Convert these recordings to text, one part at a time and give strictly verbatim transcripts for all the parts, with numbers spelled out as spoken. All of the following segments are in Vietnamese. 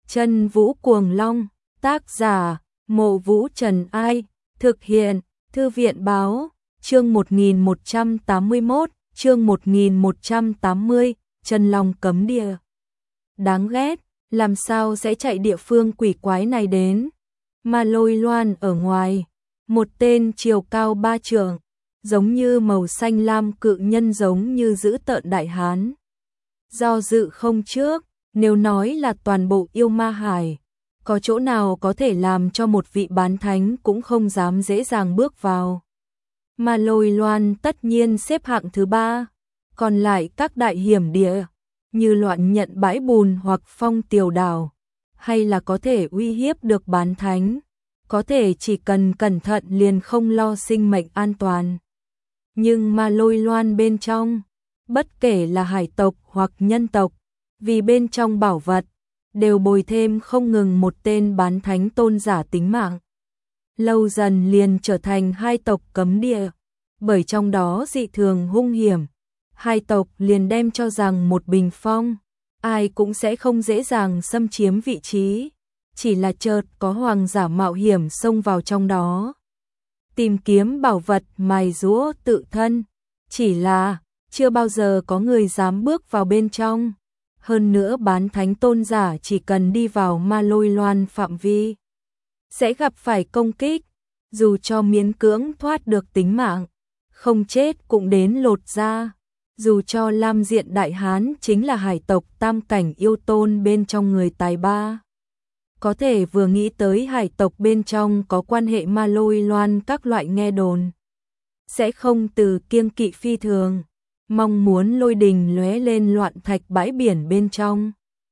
Chân Vũ Cuồng Long, tác giả, Mộ Vũ Trần Ai, thực hiện, Thư viện Báo, chương một nghìn một trăm tám mươi mốt, chương một nghìn một trăm tám mươi, Chân Long cấm địa. Đáng ghét, làm sao sẽ chạy địa phương quỷ quái này đến? Ma Lôi Loan ở ngoài, một tên chiều cao ba trượng, giống như màu xanh lam cự nhân giống như dữ tợn đại hán. Do dự không trước, nếu nói là toàn bộ yêu ma hải, có chỗ nào có thể làm cho một vị bán thánh cũng không dám dễ dàng bước vào. Ma Lôi Loan tất nhiên xếp hạng thứ ba, còn lại các đại hiểm địa, như Loạn Nhận Bãi Bùn hoặc Phong Tiểu Đảo, hay là có thể uy hiếp được bán thánh, có thể chỉ cần cẩn thận liền không lo sinh mệnh an toàn. Nhưng Ma Lôi Loan bên trong, bất kể là hải tộc hoặc nhân tộc, vì bên trong bảo vật, đều bồi thêm không ngừng một tên bán thánh tôn giả tính mạng. Lâu dần liền trở thành hai tộc cấm địa, bởi trong đó dị thường hung hiểm. Hai tộc liền đem cho rằng một bình phong, ai cũng sẽ không dễ dàng xâm chiếm vị trí, chỉ là chợt có hoàng giả mạo hiểm xông vào trong đó. Tìm kiếm bảo vật mài giũa tự thân, chỉ là chưa bao giờ có người dám bước vào bên trong. Hơn nữa bán thánh tôn giả chỉ cần đi vào Ma Lôi Loan phạm vi, sẽ gặp phải công kích, dù cho miễn cưỡng thoát được tính mạng, không chết cũng đến lột da. Dù cho Lam Diện Đại Hán chính là hải tộc tam cảnh yêu tôn bên trong người tài ba, có thể vừa nghĩ tới hải tộc bên trong có quan hệ Ma Lôi Loan các loại nghe đồn, sẽ không từ kiêng kỵ phi thường, mong muốn lôi đình lóe lên loạn thạch bãi biển bên trong.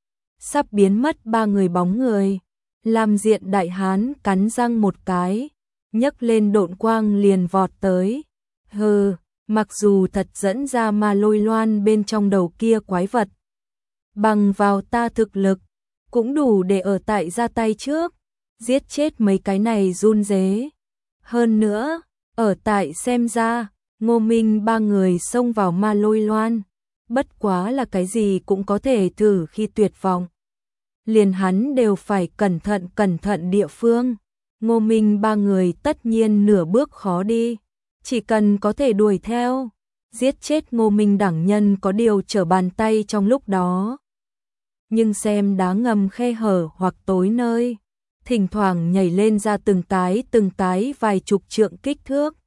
Sắp biến mất ba người bóng người, Lam Diện Đại Hán cắn răng một cái, nhấc lên độn quang liền vọt tới. Hừ, mặc dù thật dẫn ra Ma Lôi Loan bên trong đầu kia quái vật, bằng vào ta thực lực, cũng đủ để ở tại ra tay trước, giết chết mấy cái này run rế. Hơn nữa, ở tại xem ra, Ngô Minh ba người xông vào Ma Lôi Loan, bất quá là cái gì cũng có thể thử khi tuyệt vọng. Liền hắn đều phải cẩn thận cẩn thận địa phương, Ngô Minh ba người tất nhiên nửa bước khó đi, chỉ cần có thể đuổi theo, giết chết Ngô Minh đẳng nhân có điều trở bàn tay trong lúc đó. Nhưng xem đá ngầm khe hở hoặc tối nơi, thỉnh thoảng nhảy lên ra từng cái từng cái vài chục trượng kích thước.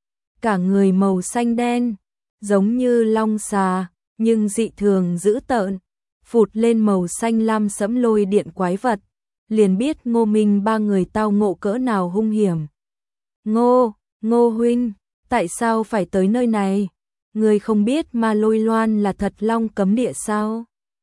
Cả người màu xanh đen, giống như long xà, nhưng dị thường dữ tợn, phụt lên màu xanh lam sẫm lôi điện quái vật, liền biết Ngô Minh ba người tao ngộ cỡ nào hung hiểm. Ngô, Ngô huynh, tại sao phải tới nơi này? Người không biết Ma Lôi Loan là thật long cấm địa sao?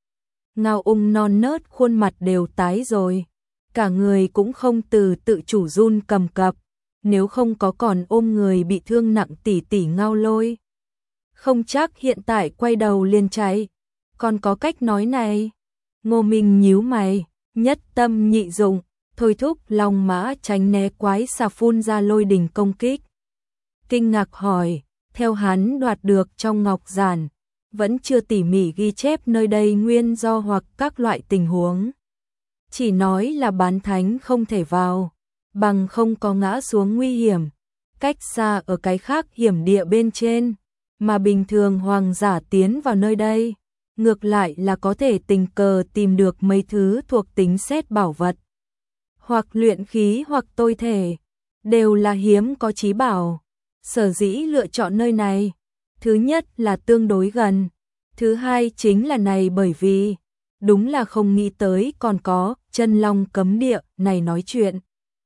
Ngao Ung non nớt khuôn mặt đều tái rồi, cả người cũng không từ tự chủ run cầm cập, nếu không có còn ôm người bị thương nặng tỷ tỷ Ngao Lôi. Không chắc hiện tại quay đầu liền chạy, còn có cách nói này. Ngô Minh nhíu mày, nhất tâm nhị dụng, thôi thúc long mã tránh né quái xà phun ra lôi đình công kích. Kinh ngạc hỏi, theo hắn đoạt được trong ngọc giản, vẫn chưa tỉ mỉ ghi chép nơi đây nguyên do hoặc các loại tình huống. Chỉ nói là bán thánh không thể vào, bằng không có ngã xuống nguy hiểm, cách xa ở cái khác hiểm địa bên trên, mà bình thường hoàng giả tiến vào nơi đây, ngược lại là có thể tình cờ tìm được mấy thứ thuộc tính xét bảo vật, hoặc luyện khí hoặc tôi thể, đều là hiếm có chí bảo. Sở dĩ lựa chọn nơi này, thứ nhất là tương đối gần, thứ hai chính là này bởi vì, đúng là không nghĩ tới còn có Chân Long cấm địa này nói chuyện.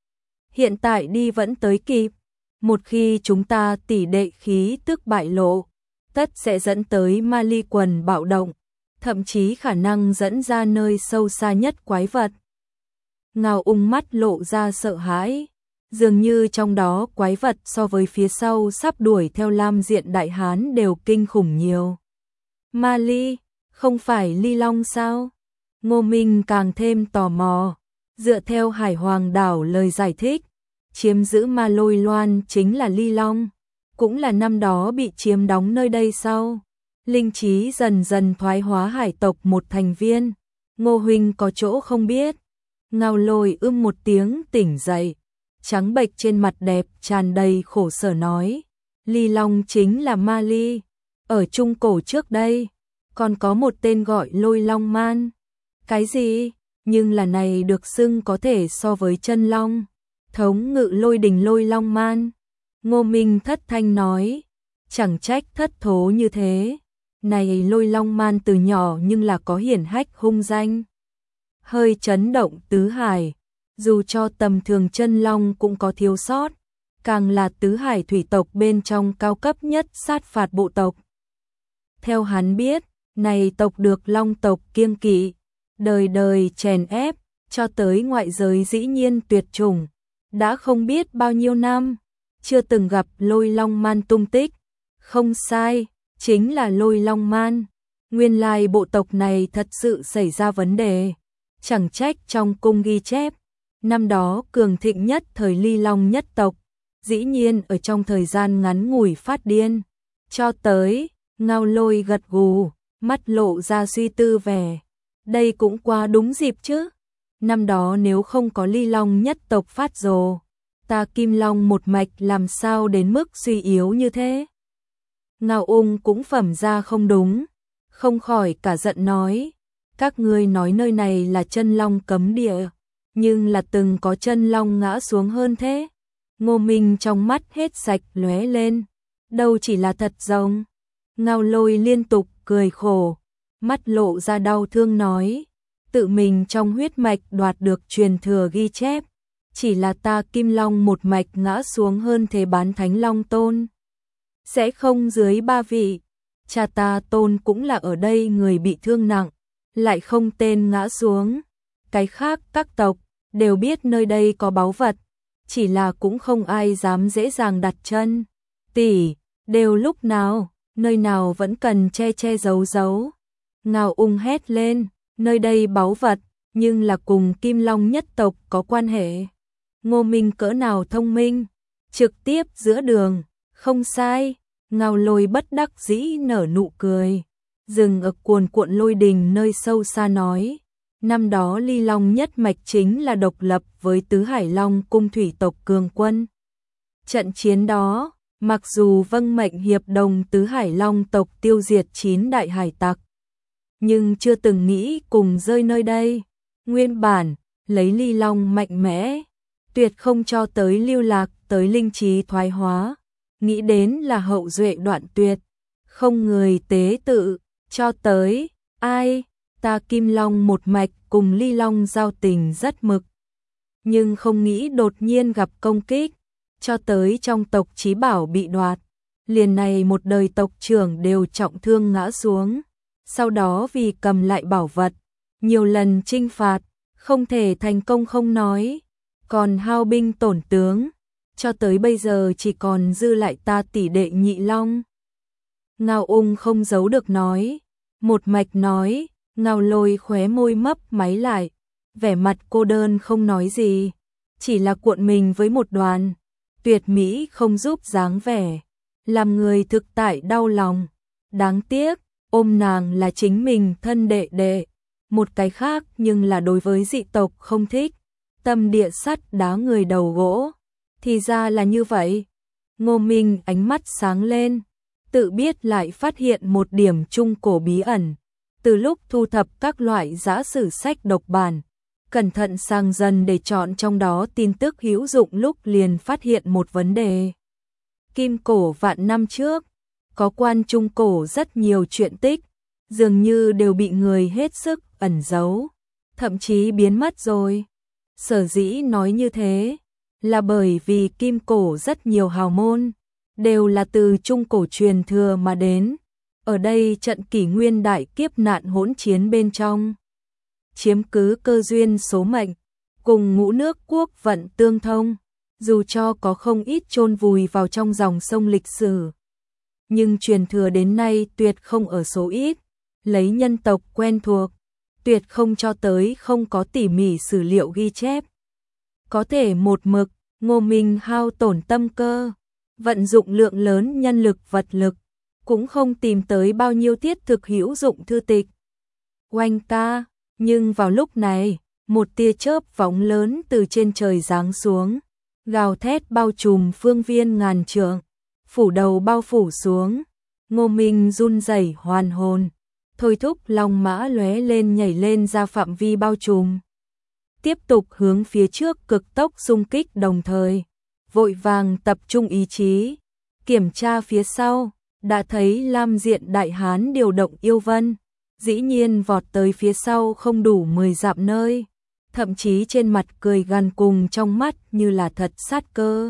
Hiện tại đi vẫn tới kịp, một khi chúng ta tỉ đệ khí tức bại lộ, tất sẽ dẫn tới ma ly quần bạo động, thậm chí khả năng dẫn ra nơi sâu xa nhất quái vật. Ngao Ung mắt lộ ra sợ hãi, dường như trong đó quái vật so với phía sau sắp đuổi theo Lam Diện Đại Hán đều kinh khủng nhiều. Ma ly, không phải ly long sao? Ngô Minh càng thêm tò mò, dựa theo Hải Hoàng Đảo lời giải thích, chiếm giữ Ma Lôi Loan chính là ly long, cũng là năm đó bị chiếm đóng nơi đây sau. Linh trí dần dần thoái hóa hải tộc một thành viên, Ngô huynh có chỗ không biết, Ngao Lôi ưm một tiếng tỉnh dậy, trắng bệch trên mặt đẹp tràn đầy khổ sở nói, Ly Long chính là ma ly, ở Trung Cổ trước đây, còn có một tên gọi Lôi Long Man. Cái gì? Nhưng là này được xưng có thể so với chân long, thống ngự lôi đình Lôi Long Man. Ngô Minh thất thanh nói, chẳng trách thất thố như thế, này Lôi Long Man từ nhỏ nhưng là có hiển hách hung danh. Hơi chấn động tứ hải, dù cho tầm thường chân long cũng có thiếu sót, càng là tứ hải thủy tộc bên trong cao cấp nhất sát phạt bộ tộc. Theo hắn biết, này tộc được long tộc kiêng kỵ, đời đời chèn ép, cho tới ngoại giới dĩ nhiên tuyệt chủng, đã không biết bao nhiêu năm, chưa từng gặp Lôi Long Man tung tích. Không sai, chính là Lôi Long Man. Nguyên lai bộ tộc này thật sự xảy ra vấn đề. Chẳng trách trong cung ghi chép, năm đó cường thịnh nhất thời Ly Long nhất tộc, dĩ nhiên ở trong thời gian ngắn ngủi phát điên. Cho tới, Ngao Lôi gật gù, mắt lộ ra suy tư vẻ. Đây cũng qua đúng dịp chứ. Năm đó nếu không có Ly Long nhất tộc phát rồ, ta Kim Long một mạch làm sao đến mức suy yếu như thế. Ngao Ung cũng phẩm ra không đúng, không khỏi cả giận nói, các ngươi nói nơi này là chân long cấm địa, nhưng là từng có chân long ngã xuống hơn thế. Ngô Minh trong mắt hết sạch lóe lên, đâu chỉ là thật rồng. Ngao Lôi liên tục cười khổ, mắt lộ ra đau thương nói, tự mình trong huyết mạch đoạt được truyền thừa ghi chép, chỉ là ta Kim Long một mạch ngã xuống hơn thế bán thánh long tôn. Sẽ không dưới ba vị, cha ta tôn cũng là ở đây người bị thương nặng, lại không tên ngã xuống. Cái khác các tộc đều biết nơi đây có báu vật, chỉ là cũng không ai dám dễ dàng đặt chân. Tỷ, đều lúc nào, nơi nào vẫn cần che che giấu giấu. Ngao Ung hét lên, nơi đây báu vật, nhưng là cùng Kim Long nhất tộc có quan hệ. Ngô Minh cỡ nào thông minh, trực tiếp giữa đường, không sai. Ngao Lôi bất đắc dĩ nở nụ cười, dừng ở cuồn cuộn lôi đình nơi sâu xa nói, năm đó Ly Long nhất mạch chính là độc lập với tứ hải long cung thủy tộc cường quân. Trận chiến đó, mặc dù vâng mệnh hiệp đồng tứ hải long tộc tiêu diệt chín đại hải tặc, nhưng chưa từng nghĩ cùng rơi nơi đây. Nguyên bản, lấy Ly Long mạnh mẽ, tuyệt không cho tới lưu lạc tới linh trí thoái hóa, nghĩ đến là hậu duệ đoạn tuyệt, không người tế tự, cho tới, ai, ta Kim Long một mạch cùng Ly Long giao tình rất mực. Nhưng không nghĩ đột nhiên gặp công kích, cho tới trong tộc chí bảo bị đoạt, liền này một đời tộc trưởng đều trọng thương ngã xuống, sau đó vì cầm lại bảo vật, nhiều lần chinh phạt, không thể thành công không nói, còn hao binh tổn tướng, cho tới bây giờ chỉ còn dư lại ta tỷ đệ Nhị Long. Ngao Ung không giấu được nói, một mạch nói. Ngao Lôi khóe môi mấp máy lại, vẻ mặt cô đơn không nói gì, chỉ là cuộn mình với một đoàn, tuyệt mỹ không giúp dáng vẻ, làm người thực tại đau lòng. Đáng tiếc, ôm nàng là chính mình thân đệ đệ, một cái khác nhưng là đối với dị tộc không thích, tâm địa sắt đá người đầu gỗ. Thì ra là như vậy. Ngô Minh ánh mắt sáng lên, tự biết lại phát hiện một điểm trung cổ bí ẩn. Từ lúc thu thập các loại giã sử sách độc bản, cẩn thận sang dần để chọn trong đó tin tức hữu dụng lúc liền phát hiện một vấn đề. Kim cổ vạn năm trước, có quan trung cổ rất nhiều chuyện tích, dường như đều bị người hết sức ẩn giấu, thậm chí biến mất rồi. Sở dĩ nói như thế, là bởi vì kim cổ rất nhiều hào môn, đều là từ trung cổ truyền thừa mà đến. Ở đây trận kỷ nguyên đại kiếp nạn hỗn chiến bên trong, chiếm cứ cơ duyên số mệnh, cùng ngũ nước quốc vận tương thông, dù cho có không ít chôn vùi vào trong dòng sông lịch sử. Nhưng truyền thừa đến nay tuyệt không ở số ít, lấy nhân tộc quen thuộc, tuyệt không cho tới không có tỉ mỉ sử liệu ghi chép. Có thể một mực, Ngô Minh hao tổn tâm cơ, vận dụng lượng lớn nhân lực vật lực, cũng không tìm tới bao nhiêu thiết thực hữu dụng thư tịch. Oanh ca, nhưng vào lúc này, một tia chớp phóng lớn từ trên trời giáng xuống, gào thét bao trùm phương viên ngàn trượng, phủ đầu bao phủ xuống. Ngô Minh run rẩy hoàn hồn, thôi thúc long mã lóe lên nhảy lên ra phạm vi bao trùm. Tiếp tục hướng phía trước cực tốc xung kích, đồng thời vội vàng tập trung ý chí, kiểm tra phía sau, đã thấy Lam Diện Đại Hán điều động yêu vân, dĩ nhiên vọt tới phía sau không đủ mười dặm nơi, thậm chí trên mặt cười gằn cùng trong mắt như là thật sát cơ,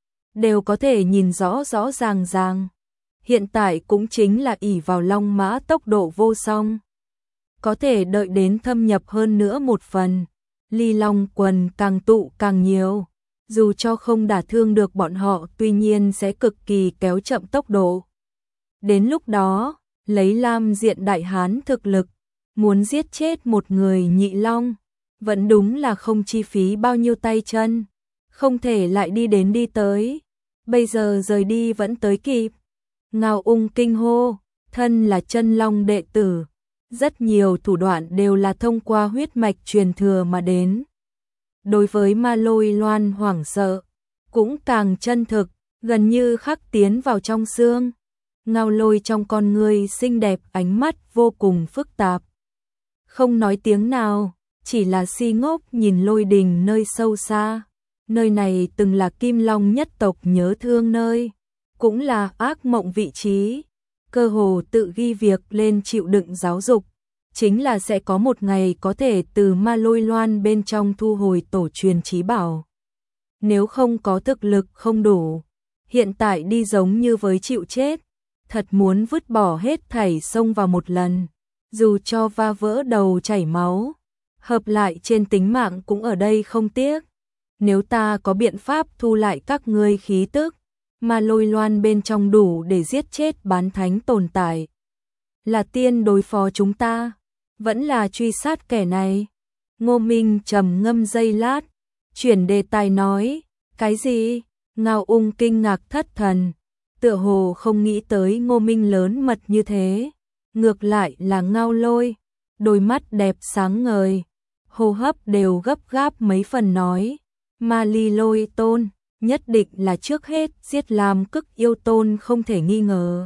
đều có thể nhìn rõ rõ ràng ràng. Hiện tại cũng chính là ỷ vào long mã tốc độ vô song, có thể đợi đến thâm nhập hơn nữa một phần, ly long quần càng tụ càng nhiều, dù cho không đả thương được bọn họ tuy nhiên sẽ cực kỳ kéo chậm tốc độ. Đến lúc đó, lấy Lam Diện Đại Hán thực lực, muốn giết chết một người nhị long, vẫn đúng là không chi phí bao nhiêu tay chân, không thể lại đi đến đi tới, bây giờ rời đi vẫn tới kịp. Ngao Ung kinh hô, thân là chân long đệ tử, rất nhiều thủ đoạn đều là thông qua huyết mạch truyền thừa mà đến. Đối với Ma Lôi Loan hoảng sợ, cũng càng chân thực, gần như khắc tiến vào trong xương. Ngao Lôi trong con người xinh đẹp, ánh mắt vô cùng phức tạp. Không nói tiếng nào, chỉ là si ngốc nhìn lôi đình nơi sâu xa. Nơi này từng là Kim Long nhất tộc nhớ thương nơi, cũng là ác mộng vị trí, cơ hồ tự ghi việc lên chịu đựng giáo dục, chính là sẽ có một ngày có thể từ Ma Lôi Loan bên trong thu hồi tổ truyền chí bảo. Nếu không có thực lực không đủ, hiện tại đi giống như với chịu chết, thật muốn vứt bỏ hết thảy xông vào một lần, dù cho va vỡ đầu chảy máu, hợp lại trên tính mạng cũng ở đây không tiếc. Nếu ta có biện pháp thu lại các ngươi khí tức, Ma Lôi Loan bên trong đủ để giết chết bán thánh tồn tại, là tiên đối phó chúng ta, vẫn là truy sát kẻ này. Ngô Minh trầm ngâm giây lát, chuyển đề tài nói, cái gì? Ngao Ung kinh ngạc thất thần, tựa hồ không nghĩ tới Ngô Minh lớn mật như thế, ngược lại là Ngao Lôi, đôi mắt đẹp sáng ngời, hô hấp đều gấp gáp mấy phần nói, Ma Ly Lôi Tôn, nhất định là trước hết giết Lam Cức Yêu Tôn không thể nghi ngờ.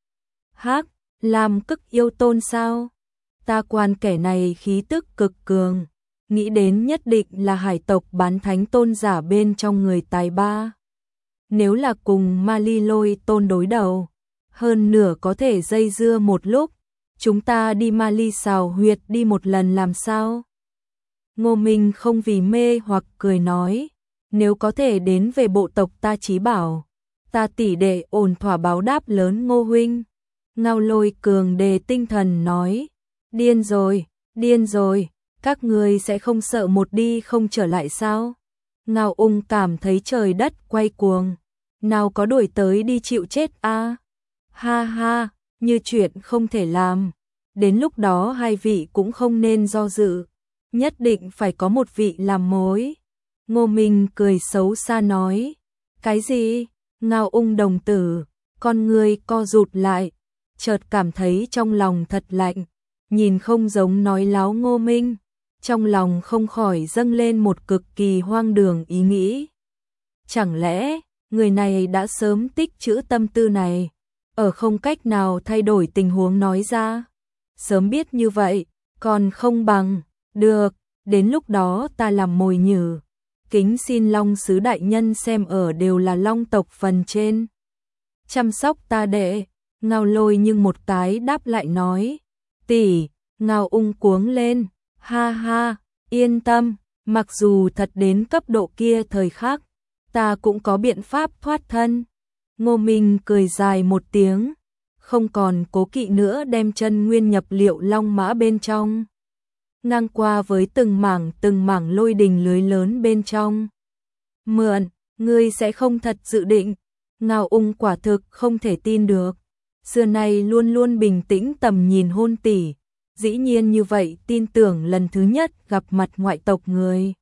Hắc, Lam Cức Yêu Tôn sao? Ta quan kẻ này khí tức cực cường, nghĩ đến nhất định là hải tộc bán thánh tôn giả bên trong người tài ba. Nếu là cùng Ma Ly Lôi Tôn đối đầu, hơn nửa có thể dây dưa một lúc, chúng ta đi Ma Ly xào huyệt đi một lần làm sao? Ngô Minh không vì mê hoặc cười nói, nếu có thể đến về bộ tộc ta chí bảo, ta tỷ đệ ổn thỏa báo đáp lớn Ngô huynh. Ngao Lôi cường đề tinh thần nói, điên rồi, điên rồi, các ngươi sẽ không sợ một đi không trở lại sao? Ngao Ung cảm thấy trời đất quay cuồng, nào có đuổi tới đi chịu chết a? À? Ha ha, như chuyện không thể làm, đến lúc đó hai vị cũng không nên do dự, nhất định phải có một vị làm mối. Ngô Minh cười xấu xa nói, cái gì? Ngao Ung đồng tử, con người co rụt lại, chợt cảm thấy trong lòng thật lạnh, nhìn không giống nói láo Ngô Minh, trong lòng không khỏi dâng lên một cực kỳ hoang đường ý nghĩ. Chẳng lẽ, người này đã sớm tích trữ tâm tư này, ở không cách nào thay đổi tình huống nói ra? Sớm biết như vậy, còn không bằng, được, đến lúc đó ta làm mồi nhử. Kính xin Long Sứ Đại Nhân xem ở đều là Long tộc phần trên, chăm sóc ta đệ. Ngao Lôi nhưng một cái đáp lại nói, tỷ. Ngao Ung cuống lên, ha ha, yên tâm, mặc dù thật đến cấp độ kia thời khắc, ta cũng có biện pháp thoát thân. Ngô Minh cười dài một tiếng, không còn cố kỵ nữa đem chân nguyên nhập liệu long mã bên trong, ngang qua với từng mảng từng mảng lôi đình lưới lớn bên trong. Mượn, ngươi sẽ không thật dự định? Ngao Ung quả thực không thể tin được, xưa nay luôn luôn bình tĩnh tầm nhìn hôn tỷ, dĩ nhiên như vậy tin tưởng lần thứ nhất gặp mặt ngoại tộc người.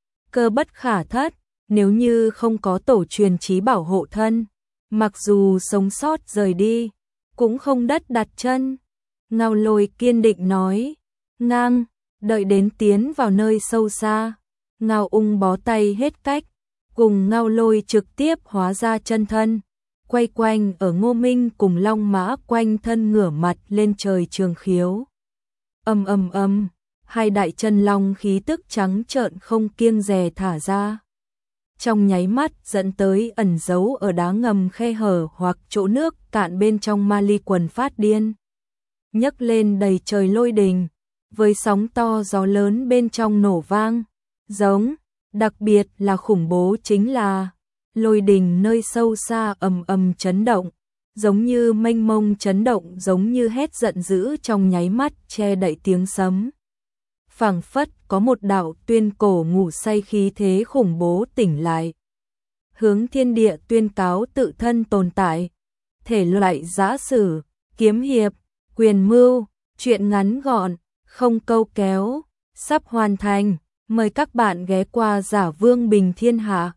Cơ bất khả thất, nếu như không có tổ truyền chí bảo hộ thân, mặc dù sống sót rời đi, cũng không đất đặt chân. Ngao Lôi kiên định nói, ngang, Đợi đến tiến vào nơi sâu xa, Ngao Ung bó tay hết cách, cùng Ngao Lôi trực tiếp hóa ra chân thân, quay quanh ở Ngô Minh cùng Long Mã quanh thân ngửa mặt lên trời trường khiếu. Ầm ầm ầm, hai đại chân long khí tức trắng trợn không kiêng dè thả ra. Trong nháy mắt dẫn tới ẩn giấu ở đá ngầm khe hở hoặc chỗ nước cạn bên trong ma ly quần phát điên. Nhấc lên đầy trời lôi đình, với sóng to gió lớn bên trong nổ vang, giống, đặc biệt là khủng bố chính là lôi đình nơi sâu xa ầm ầm chấn động, giống như mênh mông chấn động, giống như hét giận dữ trong nháy mắt che đậy tiếng sấm. Phảng phất có một đạo tuyên cổ ngủ say khí thế khủng bố tỉnh lại, hướng thiên địa tuyên cáo tự thân tồn tại. Thể loại giã sử, kiếm hiệp, quyền mưu, truyện ngắn gọn, không câu kéo, sắp hoàn thành. Mời các bạn ghé qua Giả Vương Bình Thiên Hạ.